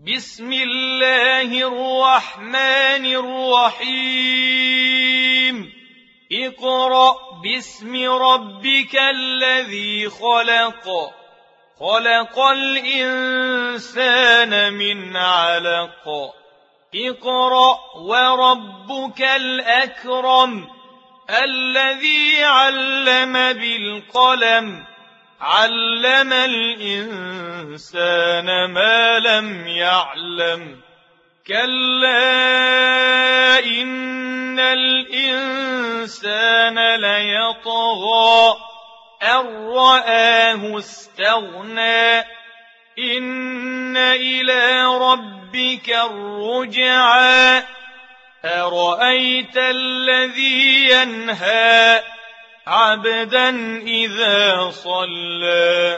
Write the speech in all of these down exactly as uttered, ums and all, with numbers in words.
بسم الله الرحمن الرحيم اقرأ باسم ربك الذي خلق خلق الإنسان من علق اقرأ وربك الأكرم الذي علم بالقلم علم الإنسان ما لم يعلم كلا إن الإنسان ليطغى أن رآه استغنى إن إلى ربك الرجعى أرأيت الذي ينهى عبدا إذا صلى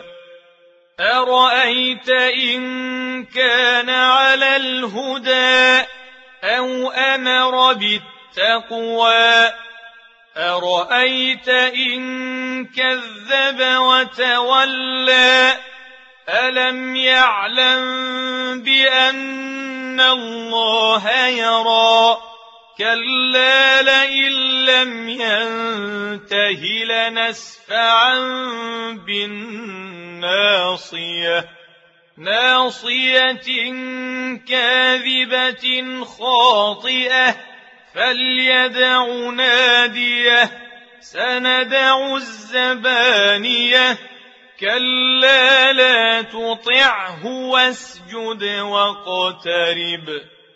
أرأيت إن كان على الهدى أو أمر بالتقوى أرأيت إن كذب وتولى ألم يعلم بأن الله يرى كلا لئن لم ينته لنسفعا بالناصية ناصية كاذبة خاطئة فليدع ناديه سندع الزبانية كلا لا تطعه واسجد واقترب